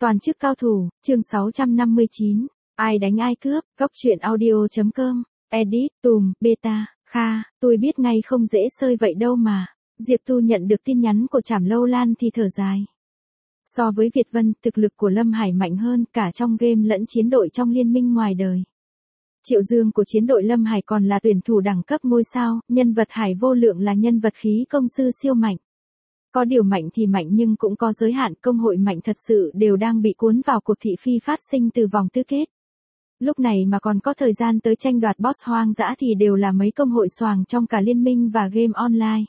Toàn chức cao thủ, chương 659. Ai đánh ai cướp, góc truyện audio.com, edit, tùm, beta, kha, tôi biết ngay không dễ sơi vậy đâu mà. Diệp Tu nhận được tin nhắn của Trảm Lâu Lan thì thở dài. So với Việt Vân, thực lực của Lâm Hải mạnh hơn cả trong game lẫn chiến đội trong liên minh ngoài đời. Triệu Dương của chiến đội Lâm Hải còn là tuyển thủ đẳng cấp ngôi sao, nhân vật Hải Vô Lượng là nhân vật khí công sư siêu mạnh. Có điều mạnh thì mạnh nhưng cũng có giới hạn, công hội mạnh thật sự đều đang bị cuốn vào cuộc thị phi phát sinh từ vòng tứ kết. Lúc này mà còn có thời gian tới tranh đoạt boss hoang dã thì đều là mấy công hội xoàng trong cả liên minh và game online.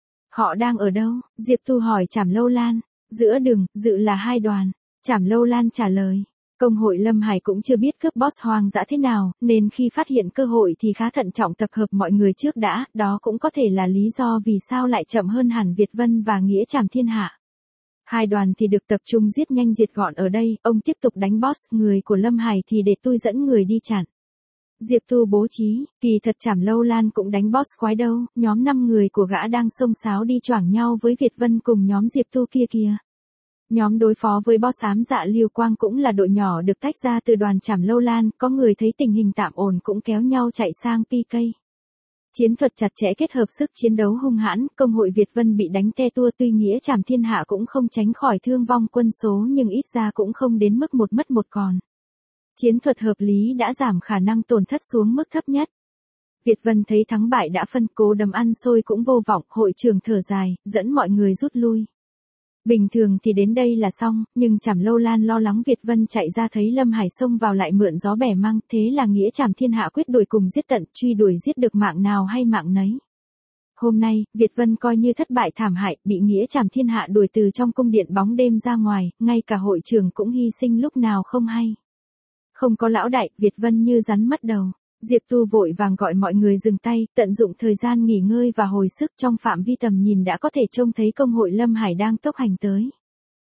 Họ đang ở đâu? Diệp Tu hỏi Trảm Lâu Lan. Giữa đường, dự là hai đoàn. Trảm Lâu Lan trả lời. Công hội Lâm Hải cũng chưa biết cướp boss hoang dã thế nào, nên khi phát hiện cơ hội thì khá thận trọng tập hợp mọi người trước đã, đó cũng có thể là lý do vì sao lại chậm hơn hẳn Việt Vân và Nghĩa Trảm Thiên Hạ. Hai đoàn thì được tập trung giết nhanh diệt gọn ở đây, ông tiếp tục đánh boss, người của Lâm Hải thì để tôi dẫn người đi chặn. Diệp Tu bố trí, kỳ thật Trảm Lâu Lan cũng đánh boss quái đâu, nhóm 5 người của gã đang xông xáo đi choảng nhau với Việt Vân cùng nhóm Diệp Tu kia kìa. Nhóm đối phó với boss ám dạ Liêu Quang cũng là đội nhỏ được tách ra từ đoàn Trảm Lâu Lan, có người thấy tình hình tạm ổn cũng kéo nhau chạy sang PK. Chiến thuật chặt chẽ kết hợp sức chiến đấu hung hãn, công hội Việt Vân bị đánh te tua, tuy Nghĩa Trảm Thiên Hạ cũng không tránh khỏi thương vong quân số nhưng ít ra cũng không đến mức một mất một còn. Chiến thuật hợp lý đã giảm khả năng tổn thất xuống mức thấp nhất. Việt Vân thấy thắng bại đã phân, cố đấm ăn xôi cũng vô vọng, hội trưởng thở dài, dẫn mọi người rút lui. Bình thường thì đến đây là xong, nhưng Trảm Lâu Lan lo lắng Việt Vân chạy ra thấy Lâm Hải xông vào lại mượn gió bẻ măng, thế là Nghĩa Trảm Thiên Hạ quyết đuổi cùng giết tận, truy đuổi giết được mạng nào hay mạng nấy. Hôm nay, Việt Vân coi như thất bại thảm hại, bị Nghĩa Trảm Thiên Hạ đuổi từ trong cung điện bóng đêm ra ngoài, ngay cả hội trưởng cũng hy sinh lúc nào không hay. Không có lão đại, Việt Vân như rắn mất đầu. Diệp Tu vội vàng gọi mọi người dừng tay, tận dụng thời gian nghỉ ngơi và hồi sức, trong phạm vi tầm nhìn đã có thể trông thấy công hội Lâm Hải đang tốc hành tới.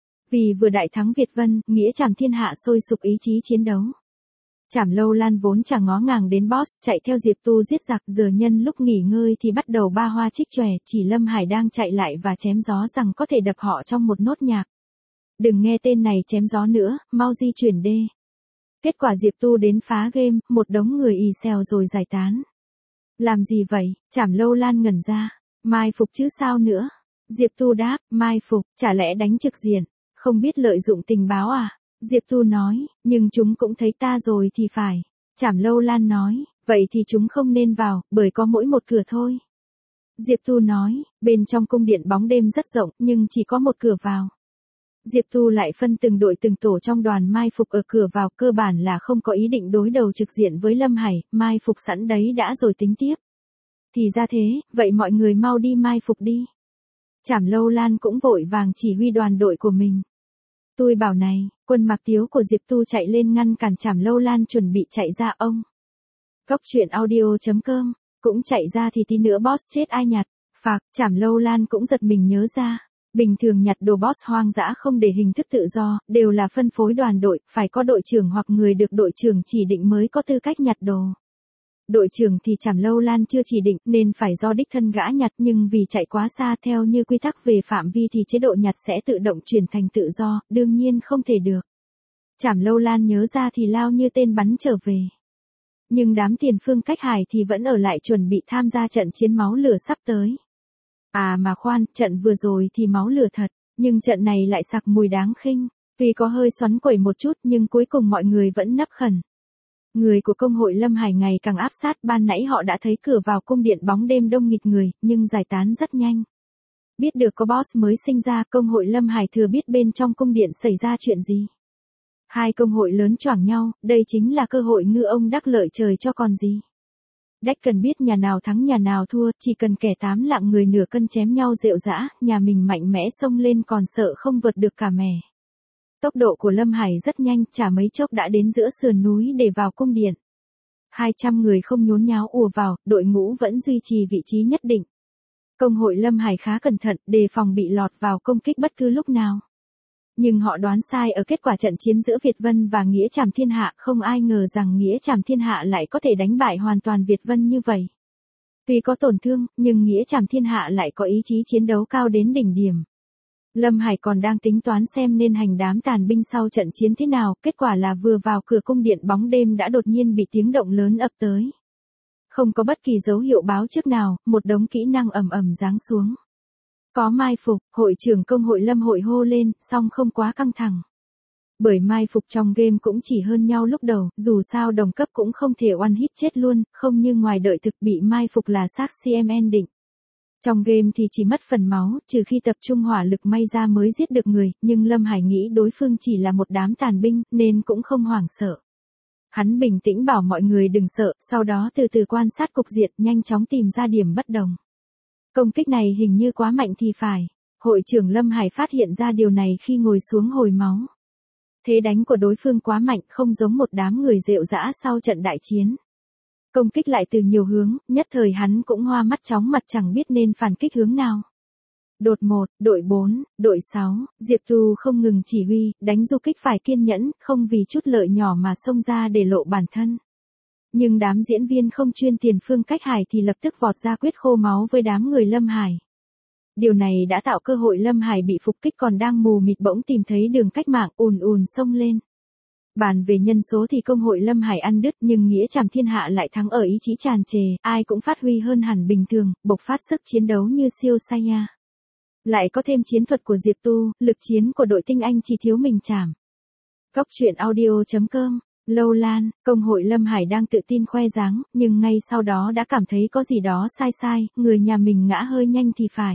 Vì vừa đại thắng Việt Vân, Nghĩa Trảm Thiên Hạ sôi sục ý chí chiến đấu. Trảm Lâu Lan vốn chẳng ngó ngàng đến boss, chạy theo Diệp Tu giết giặc, giờ nhân lúc nghỉ ngơi thì bắt đầu ba hoa trích chòe, chỉ Lâm Hải đang chạy lại và chém gió rằng có thể đập họ trong một nốt nhạc. Đừng nghe tên này chém gió nữa, mau di chuyển đê. Kết quả Diệp Tu đến phá game, một đống người ì xèo rồi giải tán. Làm gì vậy? Trảm Lâu Lan ngẩn ra. Mai phục chứ sao nữa? Diệp Tu đáp, mai phục, chả lẽ đánh trực diện, không biết lợi dụng tình báo à? Diệp Tu nói, nhưng chúng cũng thấy ta rồi thì phải. Trảm Lâu Lan nói, vậy thì chúng không nên vào, bởi có mỗi một cửa thôi. Diệp Tu nói, bên trong cung điện bóng đêm rất rộng, nhưng chỉ có một cửa vào. Diệp Tu lại phân từng đội từng tổ trong đoàn mai phục ở cửa vào, cơ bản là không có ý định đối đầu trực diện với Lâm Hải, mai phục sẵn đấy đã rồi tính tiếp. Thì ra thế, vậy mọi người mau đi mai phục đi. Trảm Lâu Lan cũng vội vàng chỉ huy đoàn đội của mình. Tôi bảo này, quân Mạc Tiếu của Diệp Tu chạy lên ngăn cản Trảm Lâu Lan chuẩn bị chạy ra ông. Góc truyện audio.com, cũng chạy ra thì tí nữa boss chết ai nhặt, phạt, Trảm Lâu Lan cũng giật mình nhớ ra. Bình thường nhặt đồ boss hoang dã không để hình thức tự do, đều là phân phối đoàn đội, phải có đội trưởng hoặc người được đội trưởng chỉ định mới có tư cách nhặt đồ. Đội trưởng thì Trảm Lâu Lan chưa chỉ định nên phải do đích thân gã nhặt, nhưng vì chạy quá xa theo như quy tắc về phạm vi thì chế độ nhặt sẽ tự động chuyển thành tự do, đương nhiên không thể được. Trảm Lâu Lan nhớ ra thì lao như tên bắn trở về. Nhưng đám Tiền Phương Cách Hải thì vẫn ở lại chuẩn bị tham gia trận chiến máu lửa sắp tới. À mà khoan, trận vừa rồi thì máu lửa thật, nhưng trận này lại sặc mùi đáng khinh. Tuy có hơi xoắn quẩy một chút nhưng cuối cùng mọi người vẫn nấp khẩn. Người của công hội Lâm Hải ngày càng áp sát, ban nãy họ đã thấy cửa vào cung điện bóng đêm đông nghịt người, nhưng giải tán rất nhanh. Biết được có boss mới sinh ra, công hội Lâm Hải thừa biết bên trong cung điện xảy ra chuyện gì. Hai công hội lớn choảng nhau, đây chính là cơ hội ngư ông đắc lợi trời cho còn gì. Đách cần biết nhà nào thắng nhà nào thua, chỉ cần kẻ 8 lạng người nửa cân chém nhau rệu rã, nhà mình mạnh mẽ xông lên còn sợ không vượt được cả mẻ. Tốc độ của Lâm Hải rất nhanh, chả mấy chốc đã đến giữa sườn núi để vào cung điện. 200 người không nhốn nháo ùa vào, đội ngũ vẫn duy trì vị trí nhất định. Công hội Lâm Hải khá cẩn thận, đề phòng bị lọt vào công kích bất cứ lúc nào. Nhưng họ đoán sai ở kết quả trận chiến giữa Việt Vân và Nghĩa Trảm Thiên Hạ, không ai ngờ rằng Nghĩa Trảm Thiên Hạ lại có thể đánh bại hoàn toàn Việt Vân như vậy. Tuy có tổn thương, nhưng Nghĩa Trảm Thiên Hạ lại có ý chí chiến đấu cao đến đỉnh điểm. Lâm Hải còn đang tính toán xem nên hành đám tàn binh sau trận chiến thế nào, kết quả là vừa vào cửa cung điện bóng đêm đã đột nhiên bị tiếng động lớn ập tới. Không có bất kỳ dấu hiệu báo trước nào, một đống kỹ năng ầm ầm giáng xuống. Có mai phục, hội trưởng công hội Lâm hội hô lên, song không quá căng thẳng. Bởi mai phục trong game cũng chỉ hơn nhau lúc đầu, dù sao đồng cấp cũng không thể one hit chết luôn, không như ngoài đợi thực bị mai phục là xác CMN định. Trong game thì chỉ mất phần máu, trừ khi tập trung hỏa lực may ra mới giết được người, nhưng Lâm Hải nghĩ đối phương chỉ là một đám tàn binh, nên cũng không hoảng sợ. Hắn bình tĩnh bảo mọi người đừng sợ, sau đó từ từ quan sát cục diện, nhanh chóng tìm ra điểm bất đồng. Công kích này hình như quá mạnh thì phải. Hội trưởng Lâm Hải phát hiện ra điều này khi ngồi xuống hồi máu. Thế đánh của đối phương quá mạnh, không giống một đám người rệu rã sau trận đại chiến. Công kích lại từ nhiều hướng, nhất thời hắn cũng hoa mắt chóng mặt chẳng biết nên phản kích hướng nào. Đột 1, đội 4, đội 6, Diệp Tu không ngừng chỉ huy, đánh du kích phải kiên nhẫn, không vì chút lợi nhỏ mà xông ra để lộ bản thân. Nhưng đám diễn viên không chuyên tiền Phương Cách Hải thì lập tức vọt ra quyết khô máu với đám người Lâm Hải. Điều này đã tạo cơ hội Lâm Hải bị phục kích còn đang mù mịt bỗng tìm thấy đường cách mạng ùn ùn xông lên. Bàn về nhân số thì công hội Lâm Hải ăn đứt nhưng nghĩa trảm thiên hạ lại thắng ở ý chí tràn trề, ai cũng phát huy hơn hẳn bình thường, bộc phát sức chiến đấu như siêu Saiya. Lại có thêm chiến thuật của Diệp Tu, lực chiến của đội tinh anh chỉ thiếu mình chảm. Góc truyện audio.com, Lâu Lan, công hội Lâm Hải đang tự tin khoe dáng, nhưng ngay sau đó đã cảm thấy có gì đó sai sai, người nhà mình ngã hơi nhanh thì phải.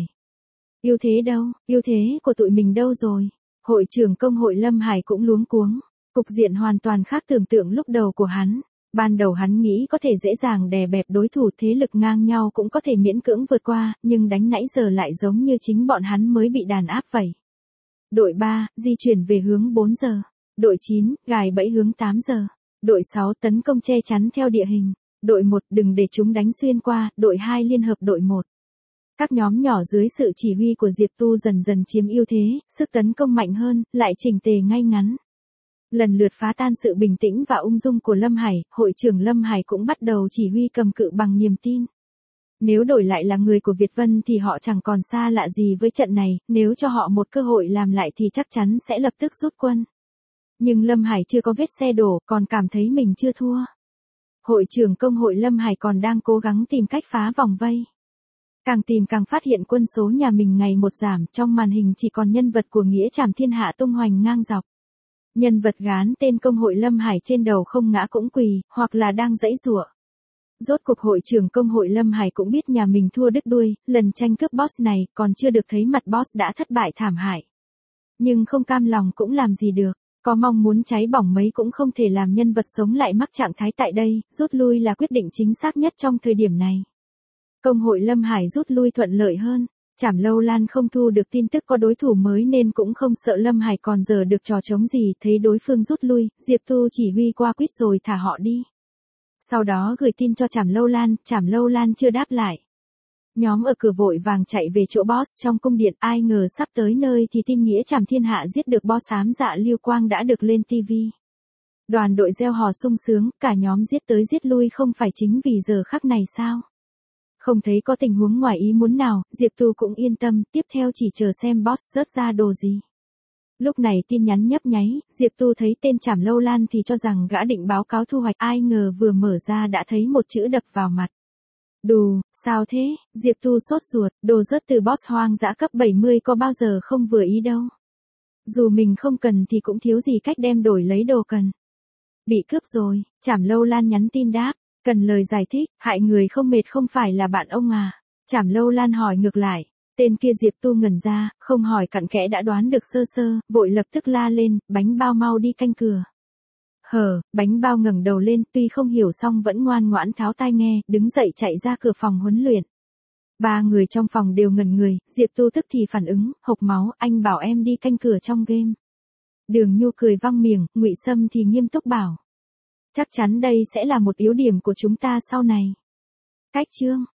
Ưu thế đâu, ưu thế của tụi mình đâu rồi? Hội trưởng công hội Lâm Hải cũng luống cuống. Cục diện hoàn toàn khác tưởng tượng lúc đầu của hắn. Ban đầu hắn nghĩ có thể dễ dàng đè bẹp đối thủ thế lực ngang nhau cũng có thể miễn cưỡng vượt qua, nhưng đánh nãy giờ lại giống như chính bọn hắn mới bị đàn áp vậy. Đội 3, di chuyển về hướng 4 giờ. Đội 9, gài bẫy hướng 8 giờ. Đội 6, tấn công che chắn theo địa hình. Đội 1, đừng để chúng đánh xuyên qua. Đội 2, liên hợp đội 1. Các nhóm nhỏ dưới sự chỉ huy của Diệp Tu dần dần chiếm ưu thế, sức tấn công mạnh hơn, lại chỉnh tề ngay ngắn. Lần lượt phá tan sự bình tĩnh và ung dung của Lâm Hải, hội trưởng Lâm Hải cũng bắt đầu chỉ huy cầm cự bằng niềm tin. Nếu đổi lại là người của Việt Vân thì họ chẳng còn xa lạ gì với trận này, nếu cho họ một cơ hội làm lại thì chắc chắn sẽ lập tức rút quân. Nhưng Lâm Hải chưa có vết xe đổ, còn cảm thấy mình chưa thua. Hội trưởng công hội Lâm Hải còn đang cố gắng tìm cách phá vòng vây. Càng tìm càng phát hiện quân số nhà mình ngày một giảm, trong màn hình chỉ còn nhân vật của nghĩa trảm thiên hạ tung hoành ngang dọc. Nhân vật gán tên công hội Lâm Hải trên đầu không ngã cũng quỳ, hoặc là đang giãy giụa. Rốt cuộc hội trưởng công hội Lâm Hải cũng biết nhà mình thua đứt đuôi, lần tranh cướp boss này còn chưa được thấy mặt boss đã thất bại thảm hại. Nhưng không cam lòng cũng làm gì được, có mong muốn cháy bỏng mấy cũng không thể làm nhân vật sống lại mắc trạng thái tại đây, rút lui là quyết định chính xác nhất trong thời điểm này. Công hội Lâm Hải rút lui thuận lợi hơn. Trảm Lâu Lan không thu được tin tức có đối thủ mới nên cũng không sợ Lâm Hải còn giờ được trò trống gì, thấy đối phương rút lui, Diệp Tu chỉ huy qua quýt rồi thả họ đi. Sau đó gửi tin cho Trảm Lâu Lan chưa đáp lại. Nhóm ở cửa vội vàng chạy về chỗ boss trong cung điện, ai ngờ sắp tới nơi thì tin nghĩa Trảm Thiên Hạ giết được boss ám dạ Lưu Quang đã được lên TV. Đoàn đội reo hò sung sướng, cả nhóm giết tới giết lui không phải chính vì giờ khắc này sao? Không thấy có tình huống ngoài ý muốn nào, Diệp Tu cũng yên tâm, tiếp theo chỉ chờ xem boss rớt ra đồ gì. Lúc này tin nhắn nhấp nháy, Diệp Tu thấy tên Trảm Lâu Lan thì cho rằng gã định báo cáo thu hoạch, ai ngờ vừa mở ra đã thấy một chữ đập vào mặt. Đù, sao thế? Diệp Tu sốt ruột, đồ rớt từ boss hoang dã cấp 70 có bao giờ không vừa ý đâu. Dù mình không cần thì cũng thiếu gì cách đem đổi lấy đồ cần. Bị cướp rồi, Trảm Lâu Lan nhắn tin đáp. Cần lời giải thích, hại người không mệt không phải là bạn ông à? Trảm Lâu Lan hỏi ngược lại. Tên kia Diệp Tu ngẩn ra, không hỏi cặn kẽ đã đoán được sơ sơ, vội lập tức la lên, Bánh Bao mau đi canh cửa. Bánh Bao ngẩng đầu lên, tuy không hiểu xong vẫn ngoan ngoãn tháo tai nghe, đứng dậy chạy ra cửa phòng huấn luyện. Ba người trong phòng đều ngẩn người, Diệp Tu tức thì phản ứng, hộc máu, anh bảo em đi canh cửa trong game. Đường Nhu cười văng miệng, Ngụy Sâm thì nghiêm túc bảo. Chắc chắn đây sẽ là một yếu điểm của chúng ta sau này. Cách chương